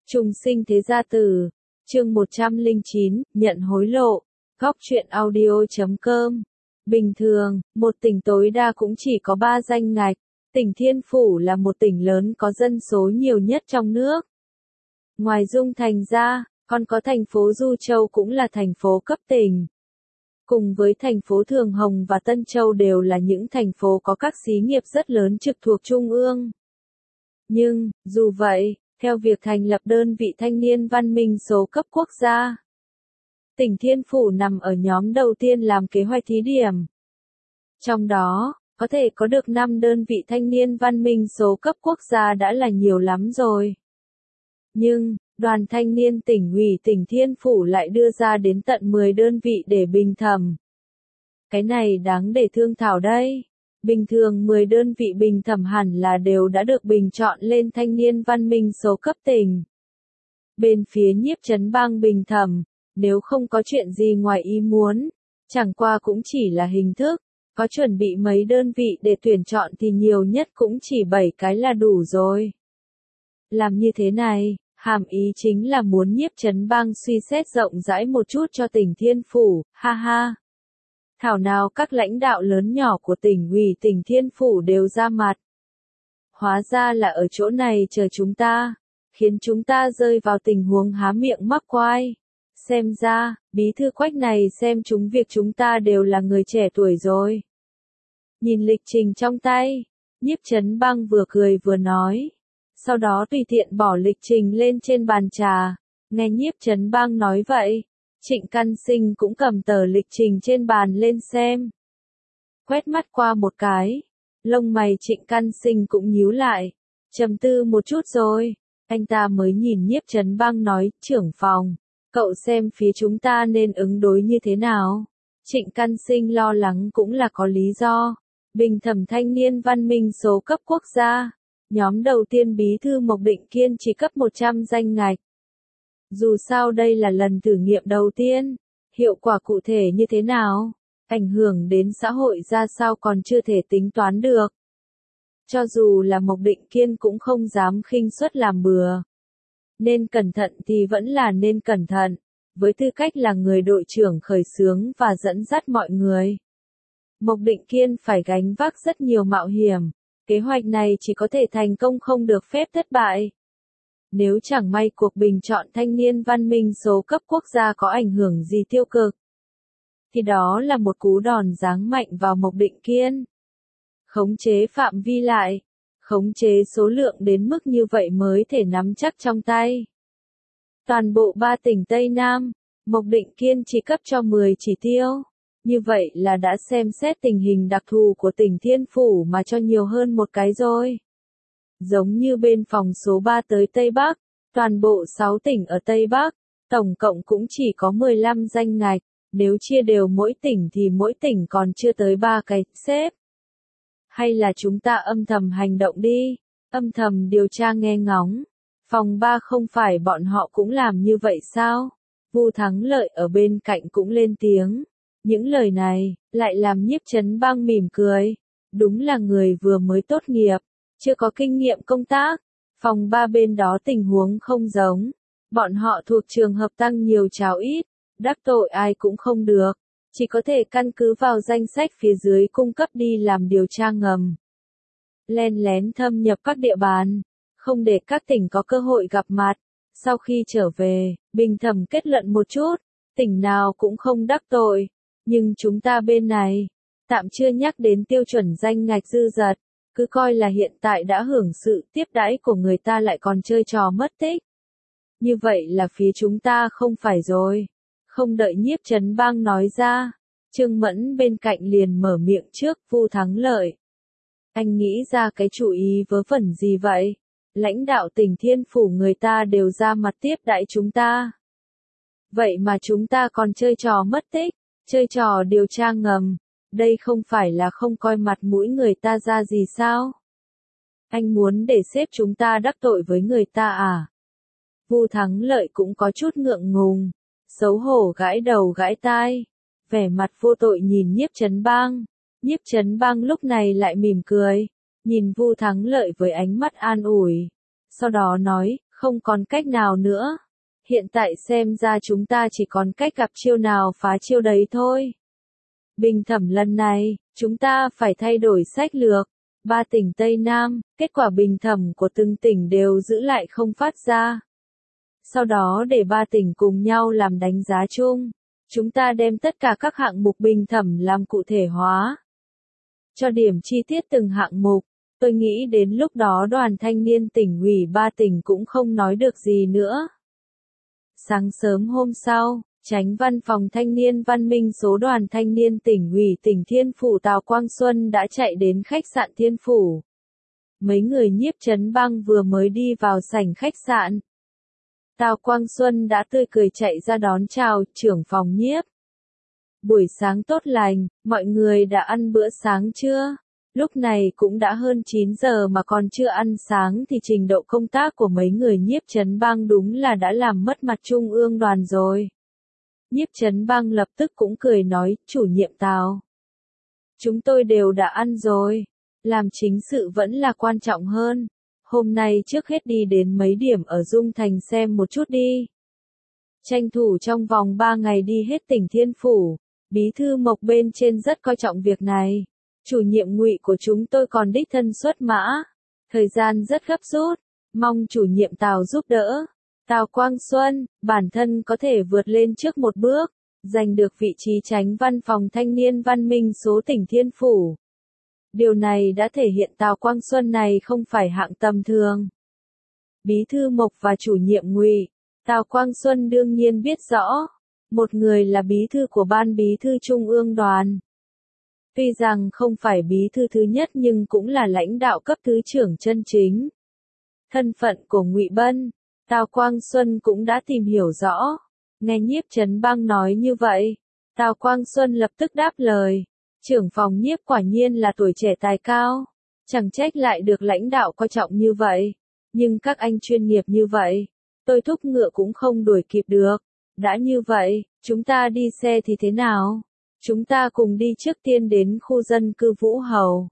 Trùng sinh thế gia tử, chương 109, nhận hối lộ, góc truyện audio.com. Bình thường, một tỉnh tối đa cũng chỉ có 3 danh ngạch. Tỉnh Thiên Phủ là một tỉnh lớn có dân số nhiều nhất trong nước. Ngoài Dung Thành ra, còn có thành phố Du Châu cũng là thành phố cấp tỉnh. Cùng với thành phố Thường Hồng và Tân Châu đều là những thành phố có các xí nghiệp rất lớn trực thuộc Trung ương. Nhưng, dù vậy, theo việc thành lập đơn vị thanh niên văn minh số cấp quốc gia, tỉnh Thiên Phủ nằm ở nhóm đầu tiên làm kế hoạch thí điểm. Trong đó, có thể có được 5 đơn vị thanh niên văn minh số cấp quốc gia đã là nhiều lắm rồi. Nhưng, Đoàn Thanh niên tỉnh ủy tỉnh Thiên Phủ lại đưa ra đến tận 10 đơn vị để bình thẩm. Cái này đáng để thương thảo đây. Bình thường 10 đơn vị bình thẩm hẳn là đều đã được bình chọn lên thanh niên văn minh số cấp tỉnh. Bên phía Nhiếp Chấn Bang bình thẩm, nếu không có chuyện gì ngoài ý muốn, chẳng qua cũng chỉ là hình thức, có chuẩn bị mấy đơn vị để tuyển chọn thì nhiều nhất cũng chỉ 7 cái là đủ rồi. Làm như thế này, hàm ý chính là muốn Nhiếp Chấn Bang suy xét rộng rãi một chút cho tỉnh Thiên Phủ, ha ha. Thảo nào các lãnh đạo lớn nhỏ của tỉnh ủy tỉnh Thiên Phủ đều ra mặt. Hóa ra là ở chỗ này chờ chúng ta, khiến chúng ta rơi vào tình huống há miệng mắc quai. Xem ra, bí thư Quách này xem chúng việc chúng ta đều là người trẻ tuổi rồi. Nhìn lịch trình trong tay, Nhiếp Chấn Bang vừa cười vừa nói. Sau đó tùy tiện bỏ lịch trình lên trên bàn trà. Nghe Nhiếp Chấn Bang nói vậy, Trịnh Căn Sinh cũng cầm tờ lịch trình trên bàn lên xem. Quét mắt qua một cái, lông mày Trịnh Căn Sinh cũng nhíu lại, trầm tư một chút rồi, anh ta mới nhìn Nhiếp Chấn Bang nói, trưởng phòng, cậu xem phía chúng ta nên ứng đối như thế nào. Trịnh Căn Sinh lo lắng cũng là có lý do. Bình thẩm thanh niên văn minh số cấp quốc gia. Nhóm đầu tiên bí thư Mộc Định Kiên chỉ cấp 100 danh ngạch. Dù sao đây là lần thử nghiệm đầu tiên, hiệu quả cụ thể như thế nào, ảnh hưởng đến xã hội ra sao còn chưa thể tính toán được. Cho dù là Mộc Định Kiên cũng không dám khinh suất làm bừa. Nên cẩn thận thì vẫn là nên cẩn thận, với tư cách là người đội trưởng khởi xướng và dẫn dắt mọi người. Mộc Định Kiên phải gánh vác rất nhiều mạo hiểm. Kế hoạch này chỉ có thể thành công không được phép thất bại. Nếu chẳng may cuộc bình chọn thanh niên văn minh số cấp quốc gia có ảnh hưởng gì tiêu cực, thì đó là một cú đòn giáng mạnh vào Mộc Định Kiên. Khống chế phạm vi lại, khống chế số lượng đến mức như vậy mới thể nắm chắc trong tay. Toàn bộ 3 tỉnh Tây Nam, Mộc Định Kiên chỉ cấp cho 10 chỉ tiêu. Như vậy là đã xem xét tình hình đặc thù của tỉnh Thiên Phủ mà cho nhiều hơn một cái rồi. Giống như bên phòng số 3 tới Tây Bắc, toàn bộ 6 tỉnh ở Tây Bắc, tổng cộng cũng chỉ có 15 danh ngạch, nếu chia đều mỗi tỉnh thì mỗi tỉnh còn chưa tới 3 cái xếp. Hay là chúng ta âm thầm hành động đi, âm thầm điều tra nghe ngóng. Phòng 3 không phải bọn họ cũng làm như vậy sao? Vu Thắng Lợi ở bên cạnh cũng lên tiếng. Những lời này, lại làm Nhiếp Chấn Bang mỉm cười. Đúng là người vừa mới tốt nghiệp, chưa có kinh nghiệm công tác. Phòng 3 bên đó tình huống không giống. Bọn họ thuộc trường hợp tăng nhiều cháo ít, đắc tội ai cũng không được. Chỉ có thể căn cứ vào danh sách phía dưới cung cấp đi làm điều tra ngầm. Len lén thâm nhập các địa bàn, không để các tỉnh có cơ hội gặp mặt. Sau khi trở về, bình thẩm kết luận một chút, tỉnh nào cũng không đắc tội. Nhưng chúng ta bên này, tạm chưa nhắc đến tiêu chuẩn danh ngạch dư dật, cứ coi là hiện tại đã hưởng sự tiếp đãi của người ta lại còn chơi trò mất tích. Như vậy là phía chúng ta không phải rồi. Không đợi Nhiếp Chấn Bang nói ra, Trương Mẫn bên cạnh liền mở miệng trước Vu Thắng Lợi. Anh nghĩ ra cái chủ ý vớ vẩn gì vậy? Lãnh đạo tỉnh Thiên Phủ người ta đều ra mặt tiếp đãi chúng ta. Vậy mà chúng ta còn chơi trò mất tích. Chơi trò điều tra ngầm, đây không phải là không coi mặt mũi người ta ra gì sao? Anh muốn để xếp chúng ta đắc tội với người ta à? Vu Thắng Lợi cũng có chút ngượng ngùng, xấu hổ gãi đầu gãi tai, vẻ mặt vô tội nhìn Nhiếp Chấn Bang. Nhiếp Chấn Bang lúc này lại mỉm cười, nhìn Vu Thắng Lợi với ánh mắt an ủi. Sau đó nói, Không còn cách nào nữa. Hiện tại xem ra chúng ta chỉ còn cách gặp chiêu nào phá chiêu đấy thôi. Bình thẩm lần này, chúng ta phải thay đổi sách lược. 3 tỉnh Tây Nam, kết quả bình thẩm của từng tỉnh đều giữ lại không phát ra. Sau đó để 3 tỉnh cùng nhau làm đánh giá chung. Chúng ta đem tất cả các hạng mục bình thẩm làm cụ thể hóa. Cho điểm chi tiết từng hạng mục. Tôi nghĩ đến lúc đó đoàn thanh niên tỉnh ủy 3 tỉnh cũng không nói được gì nữa. Sáng sớm hôm sau, Chánh văn phòng thanh niên văn minh số đoàn thanh niên tỉnh ủy tỉnh Thiên Phủ Tào Quang Xuân đã chạy đến khách sạn Thiên Phủ. Mấy người Nhiếp Chấn Bang vừa mới đi vào sảnh khách sạn. Tào Quang Xuân đã tươi cười chạy ra đón chào trưởng phòng Nhiếp. Buổi sáng tốt lành, mọi người đã ăn bữa sáng chưa? Lúc này cũng đã hơn 9 giờ mà còn chưa ăn sáng thì trình độ công tác của mấy người Nhiếp Chấn Bang đúng là đã làm mất mặt trung ương đoàn rồi. Nhiếp Chấn Bang lập tức cũng cười nói, chủ nhiệm Tào. Chúng tôi đều đã ăn rồi, làm chính sự vẫn là quan trọng hơn. Hôm nay trước hết đi đến mấy điểm ở Dung Thành xem một chút đi. Tranh thủ trong vòng 3 ngày đi hết tỉnh Thiên Phủ, Bí thư Mộc bên trên rất coi trọng việc này. Chủ nhiệm Ngụy của chúng tôi còn đích thân xuất mã. Thời gian rất gấp rút, mong chủ nhiệm Tào giúp đỡ. Tào Quang Xuân, bản thân có thể vượt lên trước một bước, giành được vị trí chánh văn phòng thanh niên văn minh số tỉnh Thiên Phủ. Điều này đã thể hiện Tào Quang Xuân này không phải hạng tầm thường. Bí thư Mộc và chủ nhiệm Ngụy, Tào Quang Xuân đương nhiên biết rõ, một người là bí thư của ban bí thư trung ương đoàn. Tuy rằng không phải bí thư thứ nhất nhưng cũng là lãnh đạo cấp thứ trưởng chân chính. Thân phận của Ngụy Bân, Tào Quang Xuân cũng đã tìm hiểu rõ. Nghe Nhiếp Chấn Bang nói như vậy, Tào Quang Xuân lập tức đáp lời. Trưởng phòng Nhiếp quả nhiên là tuổi trẻ tài cao. Chẳng trách lại được lãnh đạo coi trọng như vậy. Nhưng các anh chuyên nghiệp như vậy, tôi thúc ngựa cũng không đuổi kịp được. Đã như vậy, chúng ta đi xe thì thế nào? Chúng ta cùng đi trước tiên đến khu dân cư Vũ Hầu.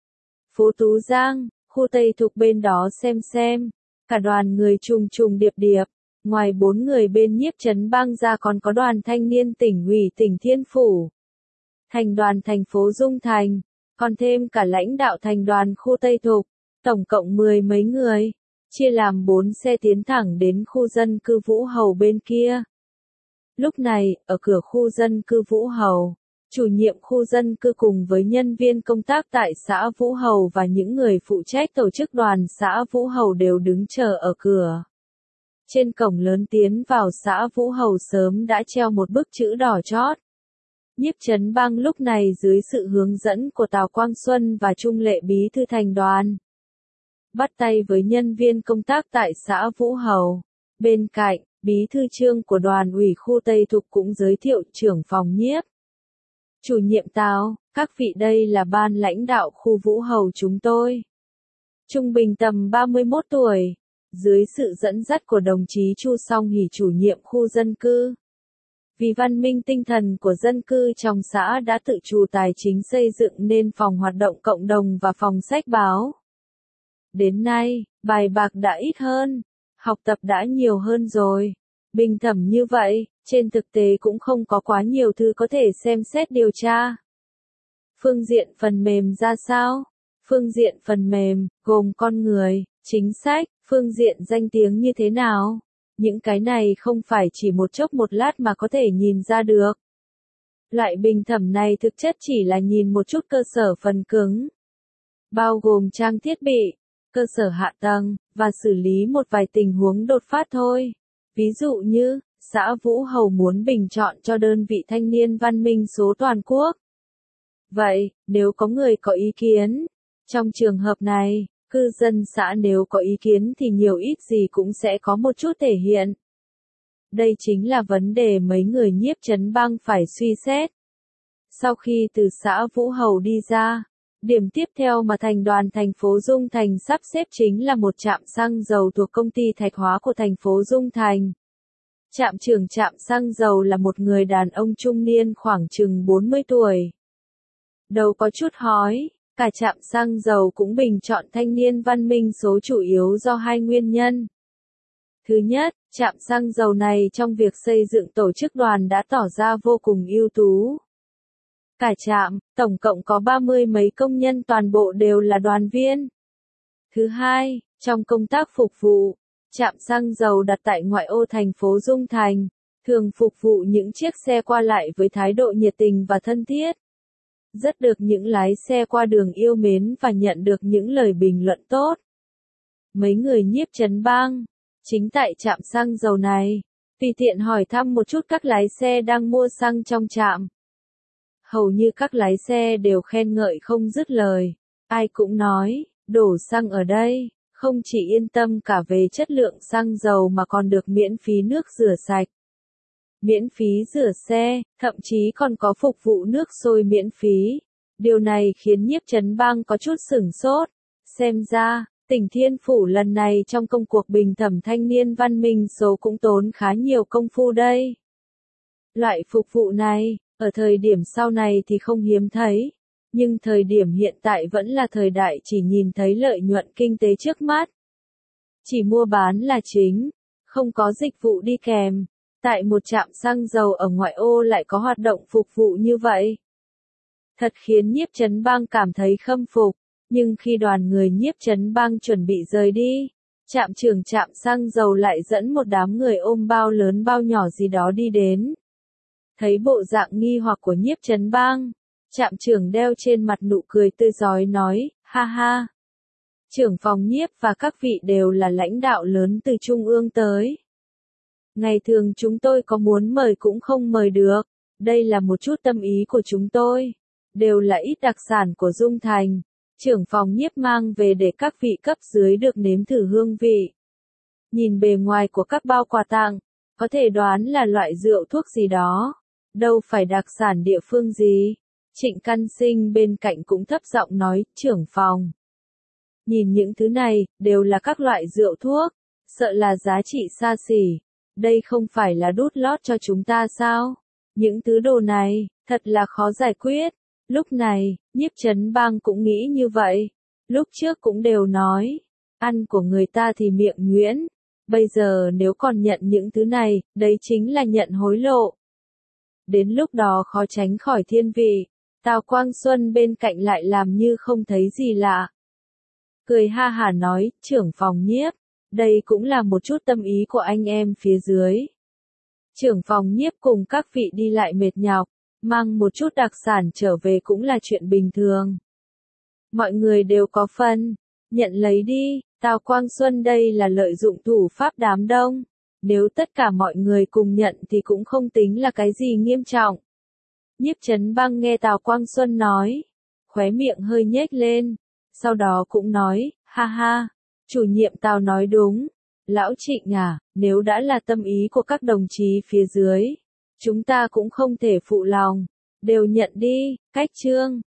Phố Tú Giang, khu Tây Thục bên đó xem. Cả đoàn người trùng trùng điệp điệp. Ngoài 4 người bên Nhiếp Chấn Bang ra còn có đoàn thanh niên tỉnh ủy tỉnh Thiên Phủ. Thành đoàn thành phố Dung Thành. Còn thêm cả lãnh đạo thành đoàn khu Tây Thục. Tổng cộng 10 mấy người. Chia làm 4 xe tiến thẳng đến khu dân cư Vũ Hầu bên kia. Lúc này, ở cửa khu dân cư Vũ Hầu, chủ nhiệm khu dân cư cùng với nhân viên công tác tại xã Vũ Hầu và những người phụ trách tổ chức đoàn xã Vũ Hầu đều đứng chờ ở cửa. Trên cổng lớn tiến vào xã Vũ Hầu sớm đã treo một bức chữ đỏ chót. Nhiếp Chấn Bang lúc này dưới sự hướng dẫn của Tào Quang Xuân và Trung Lệ bí thư thành đoàn. Bắt tay với nhân viên công tác tại xã Vũ Hầu. Bên cạnh, bí thư trưởng của đoàn ủy khu Tây Thục cũng giới thiệu trưởng phòng Nhiếp. Chủ nhiệm Tào, các vị đây là ban lãnh đạo khu Vũ Hầu chúng tôi. Trung bình tầm 31 tuổi, dưới sự dẫn dắt của đồng chí Chu Song Hỷ chủ nhiệm khu dân cư. Vì văn minh tinh thần của dân cư trong xã đã tự chủ tài chính xây dựng nên phòng hoạt động cộng đồng và phòng sách báo. Đến nay, bài bạc đã ít hơn, học tập đã nhiều hơn rồi. Bình thẩm như vậy, trên thực tế cũng không có quá nhiều thứ có thể xem xét điều tra. Phương diện phần mềm ra sao? Phương diện phần mềm, gồm con người, chính sách, phương diện danh tiếng như thế nào? Những cái này không phải chỉ một chốc một lát mà có thể nhìn ra được. Loại bình thẩm này thực chất chỉ là nhìn một chút cơ sở phần cứng, bao gồm trang thiết bị, cơ sở hạ tầng, và xử lý một vài tình huống đột phát thôi. Ví dụ như, xã Vũ Hầu muốn bình chọn cho đơn vị thanh niên văn minh số toàn quốc. Vậy, nếu có người có ý kiến, trong trường hợp này, cư dân xã nếu có ý kiến thì nhiều ít gì cũng sẽ có một chút thể hiện. Đây chính là vấn đề mấy người Nhiếp Chấn Bang phải suy xét. Sau khi từ xã Vũ Hầu đi ra, điểm tiếp theo mà thành đoàn thành phố Dung Thành sắp xếp chính là một trạm xăng dầu thuộc công ty Thạch Hóa của thành phố Dung Thành. Trạm trưởng trạm xăng dầu là một người đàn ông trung niên khoảng chừng 40 tuổi. Đầu có chút hói, cả trạm xăng dầu cũng bình chọn thanh niên văn minh số chủ yếu do 2 nguyên nhân. Thứ nhất, trạm xăng dầu này trong việc xây dựng tổ chức đoàn đã tỏ ra vô cùng ưu tú. Cả trạm, tổng cộng có 30 mấy công nhân toàn bộ đều là đoàn viên. Thứ hai, trong công tác phục vụ, trạm xăng dầu đặt tại ngoại ô thành phố Dung Thành, thường phục vụ những chiếc xe qua lại với thái độ nhiệt tình và thân thiết. Rất được những lái xe qua đường yêu mến và nhận được những lời bình luận tốt. Mấy người Nhiếp Trấn Bang, chính tại trạm xăng dầu này, tùy tiện hỏi thăm một chút các lái xe đang mua xăng trong trạm. Hầu như các lái xe đều khen ngợi không dứt lời, ai cũng nói, đổ xăng ở đây, không chỉ yên tâm cả về chất lượng xăng dầu mà còn được miễn phí nước rửa sạch, miễn phí rửa xe, thậm chí còn có phục vụ nước sôi miễn phí. Điều này khiến Nhiếp Trấn Bang có chút sửng sốt. Xem ra, tỉnh Thiên Phủ lần này trong công cuộc bình thẩm thanh niên văn minh số cũng tốn khá nhiều công phu đây. Loại phục vụ này, ở thời điểm sau này thì không hiếm thấy, nhưng thời điểm hiện tại vẫn là thời đại chỉ nhìn thấy lợi nhuận kinh tế trước mắt. Chỉ mua bán là chính, không có dịch vụ đi kèm. Tại một trạm xăng dầu ở ngoại ô lại có hoạt động phục vụ như vậy. Thật khiến Nhiếp Trấn Bang cảm thấy khâm phục, nhưng khi đoàn người Nhiếp Trấn Bang chuẩn bị rời đi, trạm trưởng trạm xăng dầu lại dẫn một đám người ôm bao lớn bao nhỏ gì đó đi đến. Thấy bộ dạng nghi hoặc của Nhiếp Trấn Bang, trạm trưởng đeo trên mặt nụ cười tươi rói nói, ha ha. Trưởng phòng Nhiếp và các vị đều là lãnh đạo lớn từ trung ương tới. Ngày thường chúng tôi có muốn mời cũng không mời được, đây là một chút tâm ý của chúng tôi, đều là ít đặc sản của Dung Thành, trưởng phòng Nhiếp mang về để các vị cấp dưới được nếm thử hương vị. Nhìn bề ngoài của các bao quà tặng, có thể đoán là loại rượu thuốc gì đó, đâu phải đặc sản địa phương gì. Trịnh Căn Sinh bên cạnh cũng thấp giọng nói, trưởng phòng. Nhìn những thứ này, đều là các loại rượu thuốc, sợ là giá trị xa xỉ. Đây không phải là đút lót cho chúng ta sao? Những thứ đồ này, thật là khó giải quyết. Lúc này, Nhiếp Trấn Bang cũng nghĩ như vậy. Lúc trước cũng đều nói, ăn của người ta thì miệng nhuyễn. Bây giờ nếu còn nhận những thứ này, đấy chính là nhận hối lộ. Đến lúc đó khó tránh khỏi thiên vị. Tào Quang Xuân bên cạnh lại làm như không thấy gì lạ. Cười ha hả nói, trưởng phòng Nhiếp. Đây cũng là một chút tâm ý của anh em phía dưới. Trưởng phòng Nhiếp cùng các vị đi lại mệt nhọc, mang một chút đặc sản trở về cũng là chuyện bình thường. Mọi người đều có phần, nhận lấy đi, Tào Quang Xuân đây là lợi dụng thủ pháp đám đông. Nếu tất cả mọi người cùng nhận thì cũng không tính là cái gì nghiêm trọng. Nhiếp Trấn Bang nghe Tào Quang Xuân nói, khóe miệng hơi nhếch lên, sau đó cũng nói, ha ha. Chủ nhiệm Tào nói đúng, lão Trịnh à, nếu đã là tâm ý của các đồng chí phía dưới, chúng ta cũng không thể phụ lòng, đều nhận đi, cách chương.